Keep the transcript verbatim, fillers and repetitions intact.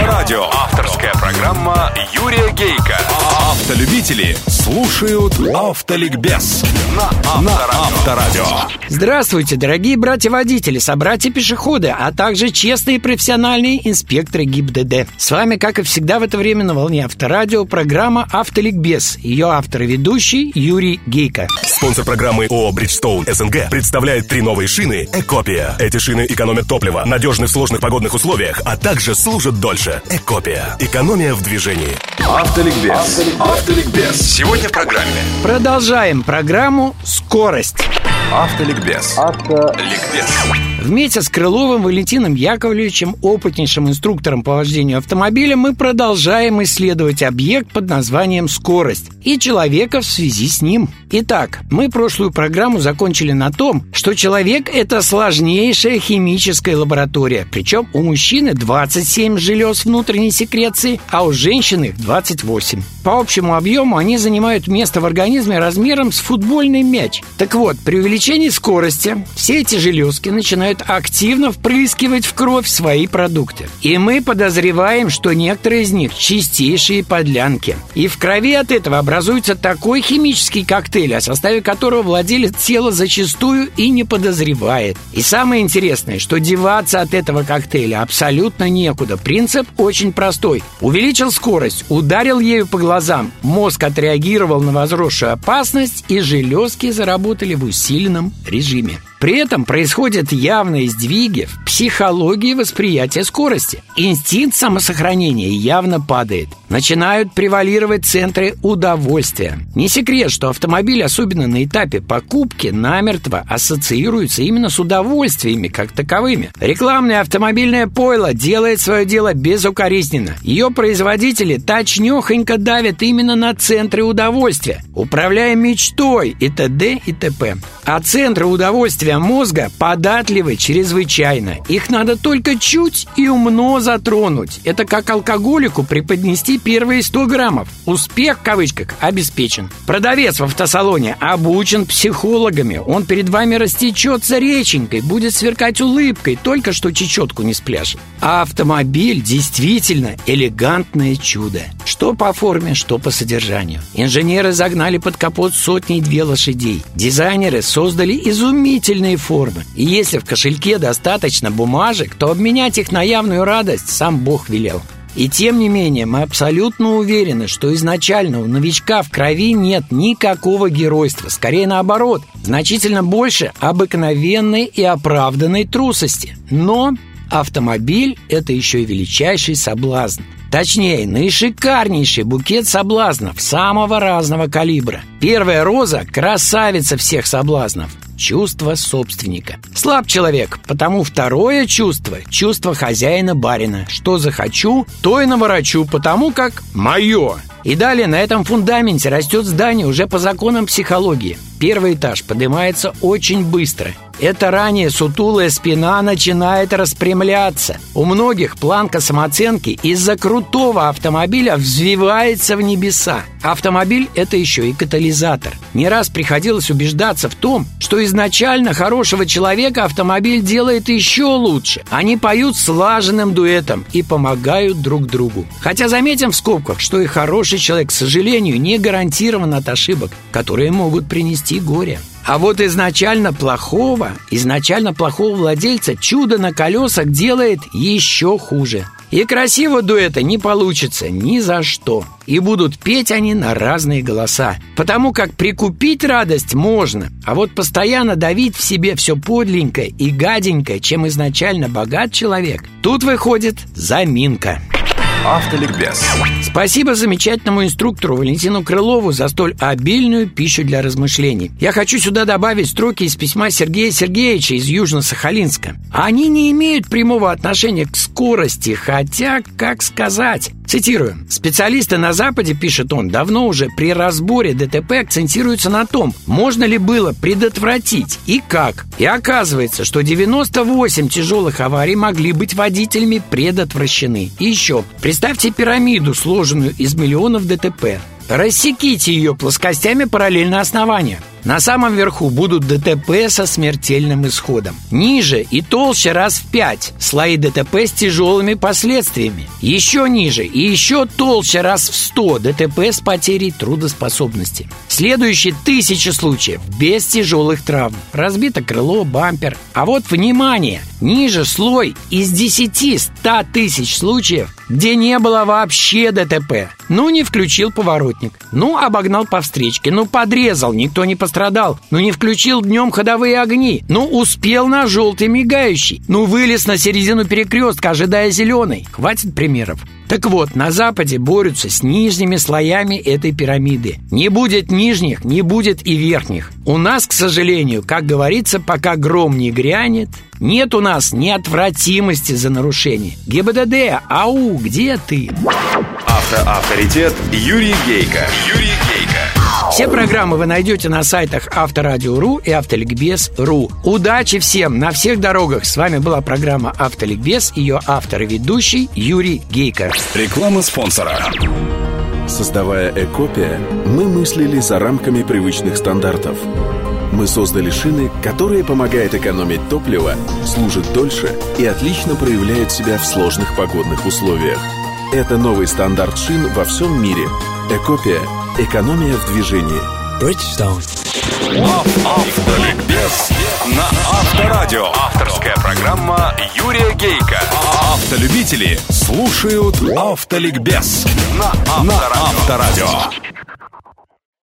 Авторадио. Авторская программа Юрия Гейка. Автолюбители слушают Автоликбез на Авторадио. Здравствуйте, дорогие братья-водители, собратья-пешеходы, а также честные профессиональные инспекторы ГИБДД. С вами, как и всегда в это время на волне Авторадио, программа Автоликбез. Ее автор и ведущий Юрий Гейка. Спонсор программы ООО «Бриджстоун СНГ» представляет три новые шины «Экопия». Эти шины экономят топливо, надежны в сложных погодных условиях, а также служат дольше. «Экопия». Экономия в движении. Автоликбез. Автоликбез. Сегодня в программе. Продолжаем программу «Скорость». Автоликбез. Автоликбез. Вместе с Крыловым Валентином Яковлевичем, опытнейшим инструктором по вождению автомобиля, мы продолжаем исследовать объект под названием «Скорость» и человека в связи с ним. Итак, мы прошлую программу закончили на том, что человек – это сложнейшая химическая лаборатория. Причем у мужчины двадцать семь желез внутренней секреции, а у женщины их двадцать восемь. По общему объему они занимают место в организме размером с футбольный мяч. Так вот, при увеличении скорости все эти железки начинают активно впрыскивать в кровь свои продукты. И мы подозреваем, что некоторые из них чистейшие подлянки. И в крови от этого образуется такой химический коктейль, о составе которого владелец тела зачастую и не подозревает. И самое интересное, что деваться от этого коктейля абсолютно некуда. Принцип очень простой. Увеличил скорость, ударил ею по глазам, мозг отреагировал на возросшую опасность, и железки заработали в усиленном режиме. При этом происходят явные сдвиги в психологии восприятия скорости. Инстинкт самосохранения явно падает. Начинают превалировать центры удовольствия. Не секрет, что автомобиль, особенно на этапе покупки, намертво ассоциируется именно с удовольствиями как таковыми. Рекламное автомобильное пойло делает свое дело безукоризненно. Ее производители точнёхонько давят именно на центры удовольствия, управляя мечтой и т.д. и т.п. А центры удовольствия мозга податливы чрезвычайно. Их надо только чуть и умно затронуть. Это как алкоголику преподнести первые сто граммов. Успех, в кавычках, обеспечен. Продавец в автосалоне обучен психологами. Он перед вами растечется реченькой, будет сверкать улыбкой, только что чечетку не спляшет. А автомобиль действительно элегантное чудо. Что по форме, что по содержанию. Инженеры загнали под капот сотни-две лошадей. Дизайнеры создали изумительные формы. И если в кошельке достаточно бумажек, то обменять их на явную радость сам Бог велел. И тем не менее, мы абсолютно уверены, что изначально у новичка в крови нет никакого геройства. Скорее наоборот, значительно больше обыкновенной и оправданной трусости. Но автомобиль – это еще и величайший соблазн. Точнее, наишикарнейший букет соблазнов самого разного калибра. Первая роза – красавица всех соблазнов. Чувство собственника. Слаб человек, потому второе чувство – чувство хозяина-барина. Что захочу, то и наворочу, потому как мое. И далее на этом фундаменте растет здание уже по законам психологии. Первый этаж поднимается очень быстро. Эта ранее сутулая спина начинает распрямляться. У многих планка самооценки из-за крутого автомобиля взвивается в небеса. Автомобиль – это еще и катализатор. Не раз приходилось убеждаться в том, что изначально хорошего человека автомобиль делает еще лучше. Они поют слаженным дуэтом и помогают друг другу. Хотя заметим в скобках, что и хороший человек, к сожалению, не гарантирован от ошибок, которые могут принести горе. А вот изначально плохого, изначально плохого владельца чудо на колесах делает еще хуже. И красиво дуэта не получится ни за что. И будут петь они на разные голоса. Потому как прикупить радость можно, а вот постоянно давить в себе все подленькое и гаденькое, чем изначально богат человек, тут выходит заминка. Автоликбез. Спасибо замечательному инструктору Валентину Крылову за столь обильную пищу для размышлений. Я хочу сюда добавить строки из письма Сергея Сергеевича из Южно-Сахалинска. Они не имеют прямого отношения к скорости, хотя, как сказать... Цитирую. «Специалисты на Западе, — пишет он, — давно уже при разборе ДТП акцентируются на том, можно ли было предотвратить и как. И оказывается, что девяносто восемь тяжелых аварий могли быть водителями предотвращены. И еще, представьте пирамиду, сложенную из миллионов ДТП. Рассеките ее плоскостями параллельно основанию. На самом верху будут ДТП со смертельным исходом. Ниже и толще раз в пять слои ДТП с тяжелыми последствиями. Еще ниже и еще толще раз в сто ДТП с потерей трудоспособности. Следующие тысячи случаев без тяжелых травм. Разбито крыло, бампер. А вот внимание! Ниже слой из десяти-ста тысяч случаев, где не было вообще ДТП. Ну, не включил поворотник. Ну, обогнал по встречке. Ну, подрезал, никто не пострадал. Ну, не включил днем ходовые огни. Ну, успел на желтый мигающий. Ну, вылез на середину перекрестка, ожидая зеленый. Хватит примеров. Так вот, на Западе борются с нижними слоями этой пирамиды. Не будет нижних, не будет и верхних. У нас, к сожалению, как говорится, пока гром не грянет, нет у нас неотвратимости за нарушение. ГИБДД, ау, где ты? Автоавторитет Юрий Гейко. Юрий Гейко. Все программы вы найдете на сайтах Авторадио.ру и Автоликбез точка ру. Удачи всем на всех дорогах. С вами была программа Автоликбез, ее автор и ведущий Юрий Гейко. Реклама спонсора. Создавая Экопия, мы мыслили за рамками привычных стандартов. Мы создали шины, которые помогают экономить топливо, служат дольше и отлично проявляют себя в сложных погодных условиях. Это новый стандарт шин во всем мире. Экопия. Экономия в движении. Bridgestone. Автоликбез на Авторадио. Авторская программа Юрия Гейко. Автолюбители слушают Автоликбез на Авторадио.